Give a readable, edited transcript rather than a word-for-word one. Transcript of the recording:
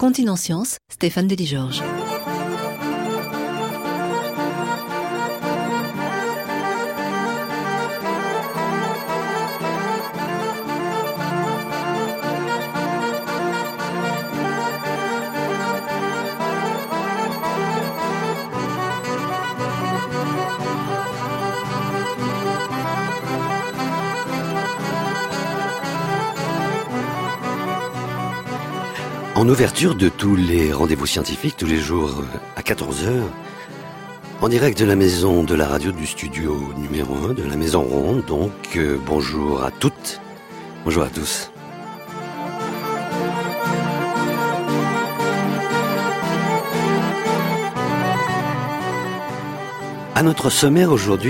Continent Science, Stéphane Delis-Georges. En ouverture de tous les rendez-vous scientifiques, tous les jours à 14h, en direct de la maison de la radio du studio numéro 1, de la Maison Ronde. Donc, bonjour à toutes, bonjour à tous. À notre sommaire aujourd'hui,